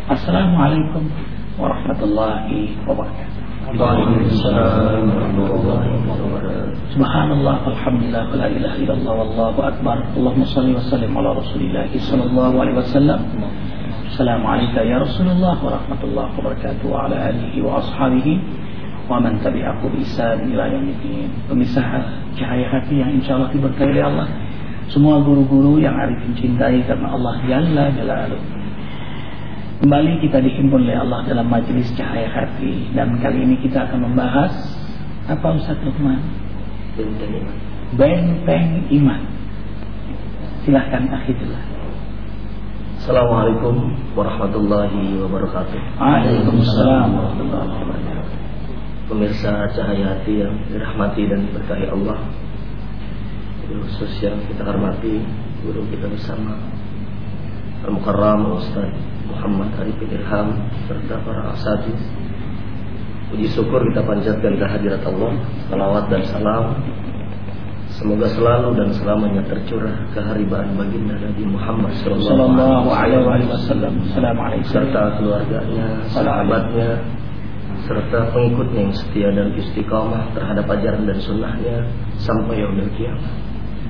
Assalamualaikum warahmatullahi wabarakatuh. Waalaikumsalam warahmatullahi wabarakatuh. Subhanallah, alhamdulillah, la ilaha illallah, wallahu akbar. Allahumma salli wa sallim ala Rasulillah sallallahu alaihi wasallam. Assalamualaikum ya Rasulullah warahmatullahi wabarakatuh wa ala alihi wa ashabihi wa man tabi'ahu bi ihsan ila yaumiddin. Pemirsa Cahaya Hati yang insyaallah diberkahi oleh Allah. Semua guru-guru yang arifin cintai karena Allah Jalla Jalaluhu. Kembali kita dihimpun oleh Allah dalam majelis Cahaya Hati, dan kali ini kita akan membahas apa Ustaz Luqman? Benteng iman. Benteng iman. Silahkan akhirlah. Assalamualaikum warahmatullahi wabarakatuh. Waalaikumsalam warahmatullahi wabarakatuh. Pemirsa Cahaya Hati yang dirahmati dan diberkahi Allah, khusus yang kita hormati guru kita bersama Al-Mukarram Ustaz Muhammad Arifin Ilham serta para asatidz. Puji syukur kita panjatkan kehadirat Allah. Salawat dan salam semoga selalu dan selamanya tercurah keharibaan baginda Nabi Muhammad sallallahu alaihi wasallam, serta keluarganya, sahabatnya, serta pengikutnya yang setia dan istiqamah terhadap ajaran dan sunnahnya sampai yaumil qiyamah.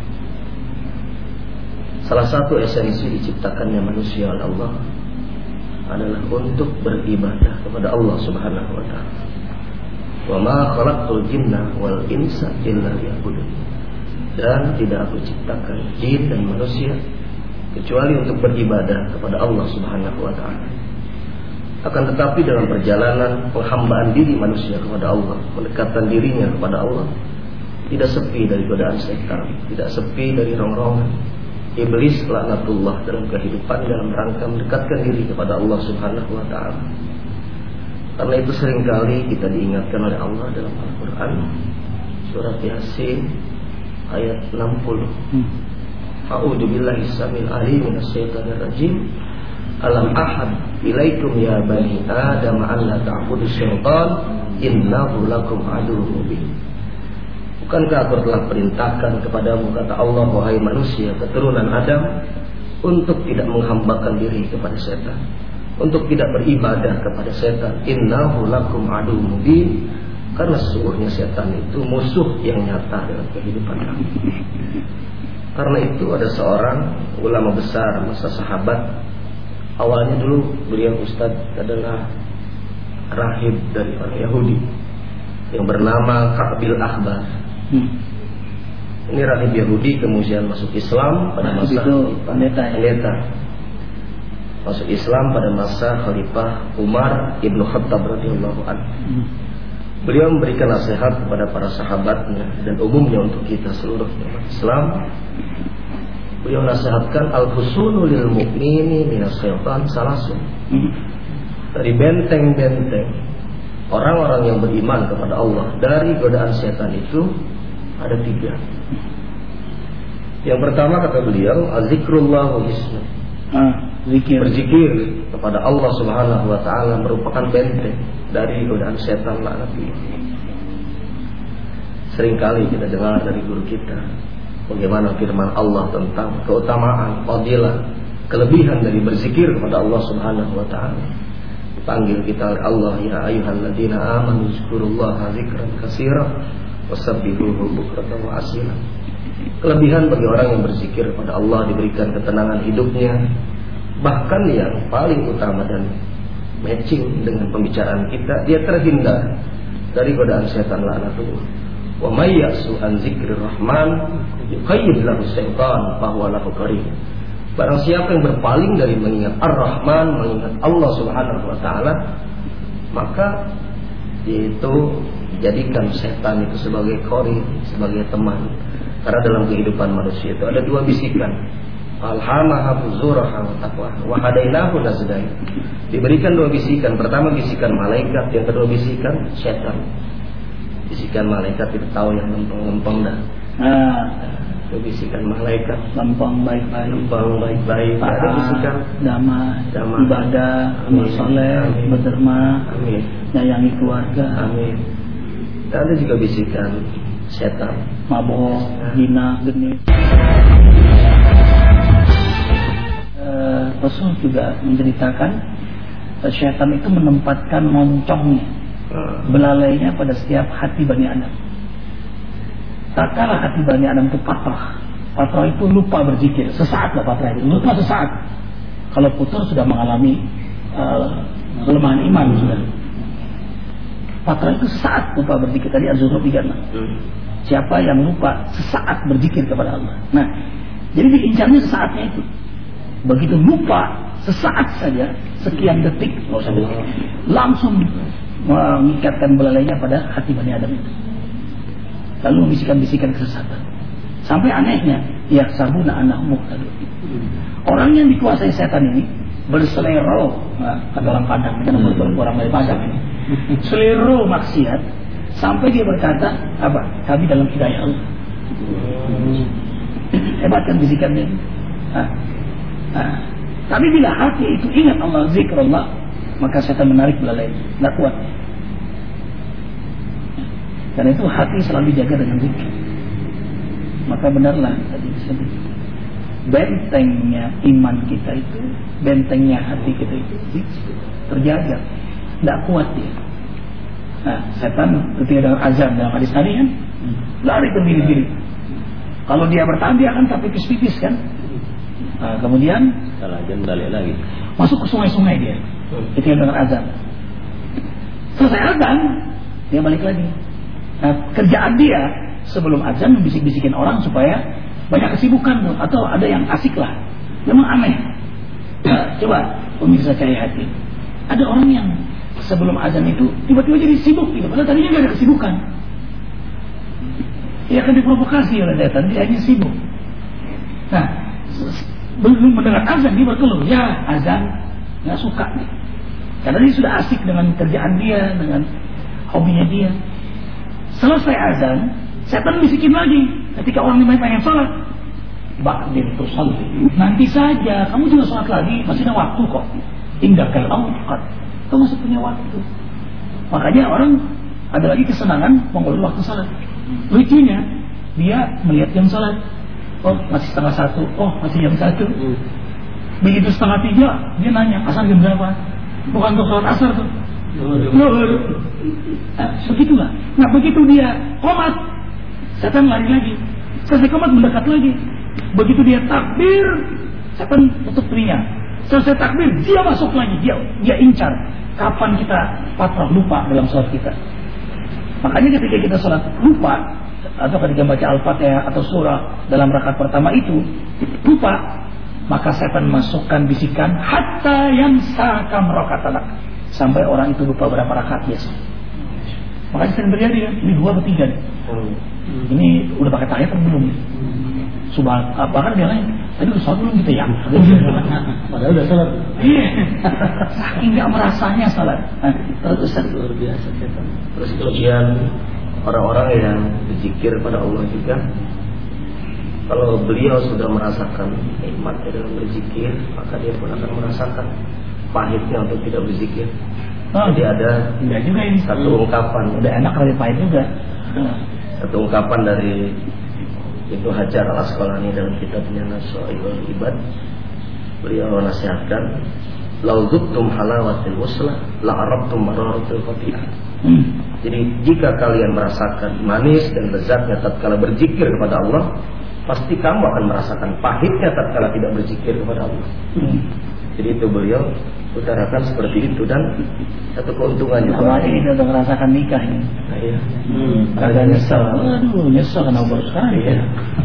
Salah satu esensi diciptakannya manusia oleh Allah adalah untuk beribadah kepada Allah Subhanahu wa taala. Wa ma khalaqtul jinna wal insa illa liya'budun. Dan tidak aku ciptakan jin dan manusia kecuali untuk beribadah kepada Allah Subhanahu wa taala. Akan tetapi dalam perjalanan penghambaan diri manusia kepada Allah, mendekatkan dirinya kepada Allah, tidak sepi dari godaan setan, tidak sepi dari rongrongan iblis laknatullah dalam kehidupan dalam rangka mendekatkan diri kepada Allah Subhanahu wa taala. Karena itu seringkali kita diingatkan oleh Allah dalam Al-Qur'an, surat Yasin ayat 60. A'udzu billahi samil alim minas syaitonir rajim. Alam ahad ilaikum ya bani adam an la ta'budu syaitan innahu lakum aduwwun mubin. Bukankah aku telah perintahkan kepadamu, kata Allah, wahai manusia keturunan Adam, untuk tidak menghambakan diri kepada setan, untuk tidak beribadah kepada setan. Innahu lakum aduwwun mubin, karena sesungguhnya setan itu musuh yang nyata dalam kehidupan kamu. Karena itu ada seorang ulama besar masa sahabat. Awalnya dulu beliau ustadz adalah rahib dari orang Yahudi yang bernama Ka'bil Ahbar. Ini rahib Yahudi kemudian masuk Islam pada masa pendeta. Masuk Islam pada masa Khalifah Umar Ibnu Khattab radhiyallahu anhu. Beliau memberikan nasihat kepada para sahabatnya dan umumnya untuk kita seluruh umat Islam. Beliau nasihatkan al-husulu lil mu'mini minas syaitan salasun. Dari benteng-benteng orang-orang yang beriman kepada Allah dari godaan setan itu ada 3. Yang pertama kata beliau, azikrullahu ismu. Berzikir kepada Allah Subhanahu wa taala merupakan benteng dari godaan setan laknatullah. Seringkali kita dengar dari guru kita bagaimana firman Allah tentang keutamaan, fadilah, kelebihan dari berzikir kepada Allah Subhanahu wa taala. Dipanggil kita oleh Allah, ya ayyuhalladzina amanu zkurullaha dzikran katsiran wasabbihuhu bukratan wa asila. Kelebihan bagi orang yang berzikir kepada Allah diberikan ketenangan hidupnya. Bahkan yang paling utama dan matching dengan pembicaraan kita, dia terhindar dari godaan setan laknatullah. Wa may ya'su an dzikrir rahman yuqayyid lahu syaitan fa huwa lahu qarin. Barang siapa yang berpaling dari mengingat Ar-Rahman, mengingat Allah Subhanahu wa taala, maka itu jadikan setan itu sebagai qarin, sebagai teman. Karena dalam kehidupan manusia itu ada 2 bisikan. Alhamaha fujuraha wa taqwa wa hadainahu najdain. Diberikan 2 bisikan. Pertama bisikan malaikat, yang kedua bisikan setan. Bisikan malaikat itu tahu yang lempeng-lempeng dah. Itu bisikan malaikat, lempeng baik-baik. Ada bisikan damai, ibadah, amal soleh, berderma, amin, nyayangi keluarga, amin. Dan ada juga bisikan setan, mabok, hina, genit. Rasul juga menceritakan syaitan itu menempatkan moncongnya, belalainya pada setiap hati Bani Adam. Tak kala hati Bani Adam itu patrah itu lupa berzikir, sesaat lah patrah itu, lupa sesaat. Kalau putur sudah mengalami kelemahan iman sudah. Patrah itu sesaat lupa berzikir. Tadi Az-Zukhruf 36. Siapa yang lupa sesaat berzikir kepada Allah. Nah, jadi diincarnya sesaatnya itu. Begitu lupa sesaat saja, sekian detik, langsung mengikatkan belalainya pada hati Bani Adam itu. Lalu membisikkan-bisikkan kesesatan. Sampai anehnya, ya sabuna anahum muhtadun. Orang yang dikuasai setan ini berselero, kata orang Padang, kan orang dari Padang ini, selero maksiat, sampai dia berkata, apa? Kami dalam hidayah Allah. Hebat kan bisikannya. Tapi bila hati itu ingat Allah, zikrullah, maka setan menarik belalai, tidak kuat. Karena itu hati selalu dijaga dengan zikir. Maka benarlah tadi disebut, bentengnya iman kita itu, bentengnya hati kita itu terjaga, tidak kuat dia. Nah, setan ketika dengan azan dalam hadis tadi kan, lari ke diri-diri. Kalau dia bertahan dia akan tak pipis-pipis kan. Nah, kemudian kalau azan balik lagi, masuk ke sungai-sungai dia ketika dengan azan. Selesai azan dia balik lagi. Nah, kerjaan dia sebelum azan membisik-bisikin orang supaya banyak kesibukan tuh, atau ada yang asik lah. Memang aneh. Nah, coba pemirsa cari hati. Ada orang yang sebelum azan itu tiba-tiba jadi sibuk gitu, padahal tadinya gak ada kesibukan. Dia akan diprovokasi oleh setan, dia hanya sibuk. Nah, belum mendengar azan dia berkeluh, ya azan nggak suka. Karena dia sudah asik dengan kerjaan dia, dengan hobinya dia. Selesai azan, setan bisikin lagi. Ketika orang ini pengen sholat, ba'din tusalli, nanti saja, kamu juga sholat lagi, masih ada waktu kok. Indakal awqat, kamu masih punya waktu. Makanya orang ada lagi kesenangan mengulur waktu sholat. Lucunya, dia melihat jam sholat, oh masih 12:30, oh masih jam 1. Begitu 2:30, dia nanya, asar jam berapa? Bukan untuk sholat asar tuh. Begitulah. Nah begitu dia qomat, setan lari lagi. Selesai qomat mendekat lagi. Begitu dia takbir, setan tutup telinga. Selesai takbir, dia masuk lagi. Dia incar. Kapan kita patrah lupa dalam sholat kita? Makanya ketika kita sholat lupa, atau ketika baca Al-Fatihah atau surah dalam rakaat pertama itu lupa, maka setan masukkan bisikan hatta yang sakam rakaat, sampai orang itu lupa berapa rakaat biasa. Makanya sering terjadi kan, ini 2 atau 3 nih. Ini udah pakai tahiyat atau belum? Bahkan dia lain, tadi udah sholat belum gitu ya? Padahal udah sholat. Saking gak merasanya sholat. Terus luar biasa setan. Terus kemudian orang-orang yang berzikir pada Allah juga, kalau beliau sudah merasakan nikmatnya dalam berzikir, maka dia pun akan merasakan pahitnya untuk tidak berzikir. Jadi ada juga ini satu ungkapan, udah enak kali pahit juga. Satu ungkapan dari Ibnu Hajar Al-Asqalani dalam kitabnya Naswaibul Ibad. Beliau nasihatkan, "Lau dzuktum halawatil wuslah, la arabtum mararatul qati'ah." Jadi jika kalian merasakan manis dan lezatnya tatkala berzikir kepada Allah, pasti kamu akan merasakan pahitnya tatkala tidak berzikir kepada Allah. Jadi itu beliau utarakan seperti itu, dan satu keuntungan juga. Sama ini kita udah merasakan nikah ini. Nah, iya. Agak nyesel. Aduh, nyesel karena baru sekali ya.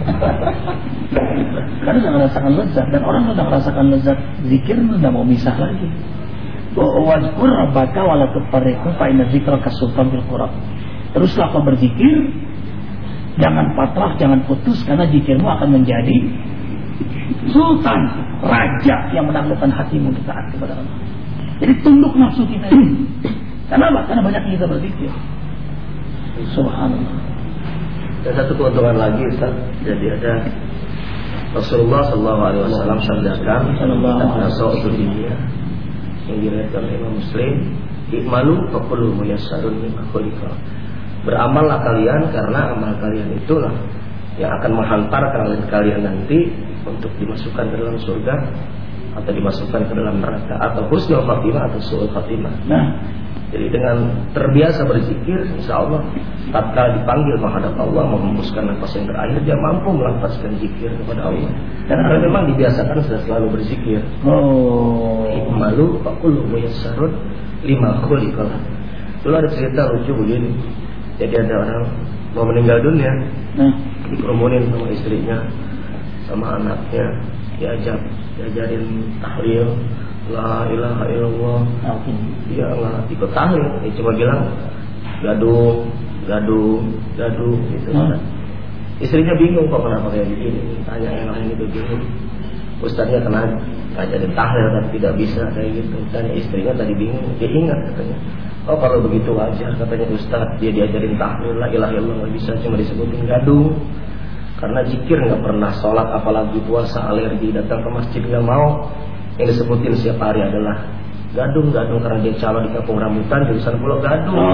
Karena sudah merasakan lezat, dan orang sudah merasakan lezat zikir sudah mau misah lagi. Wazkur rabbaka wa la tufarriqu fa inna dzikraka sultan fil qur'an. Teruslah kau berzikir, jangan patrah, jangan putus, karena zikirmu akan menjadi sultan, raja yang menaklukkan hatimu untuk taat kepada Allah. Jadi tunduk nafsu kita ini. Kenapa? Karena banyak kita berzikir. Subhanallah. Dan satu keuntungan lagi, Ustaz. Jadi ada Rasulullah SAW sabdakan, "Nasa'utu dunia," yang diriwayatkan oleh Imam Muslim, "I'malu fa kullu muyassarun lima khuliqa." Beramallah kalian, karena amal kalian itulah yang akan menghantarkan kalian nanti untuk dimasukkan ke dalam surga. atau dimasukkan ke dalam neraka, atau husnul khatimah atau su'ul khatimah. Jadi dengan terbiasa berzikir, insya Allah tatkala dipanggil menghadap Allah menghembuskan nafas yang terakhir, dia mampu melafazkan zikir kepada Allah. Dan karena memang dibiasakan sudah selalu berzikir. Malu fakullu muyassarun lima khuliqah. Dulu ada cerita lucu begini. Jadi ada orang mau meninggal dunia, dikerumunin sama istrinya, sama anaknya, diajarin tahlil, la ilaha illallah. Dia nggak ikut tahlil, dia cuma bilang gaduh gitu. Istrinya bingung kok kenapa kayak gini, tanya yang lain itu bingung. Ustaznya kena ngajarin tahlil tapi tidak bisa kayak gitu. Tanya istrinya tadi bingung, dia ingat katanya. Oh kalau begitu wajar katanya Ustaz, dia diajarin tahlil la ilaha illallah nggak bisa, cuma disebutin gaduh. Karena zikir nggak pernah, sholat apalagi puasa alergi, datang ke masjid nggak mau. Yang disebutin setiap hari adalah gadung karena dia calon di kampung rambutan jurusan Pulau Gadung.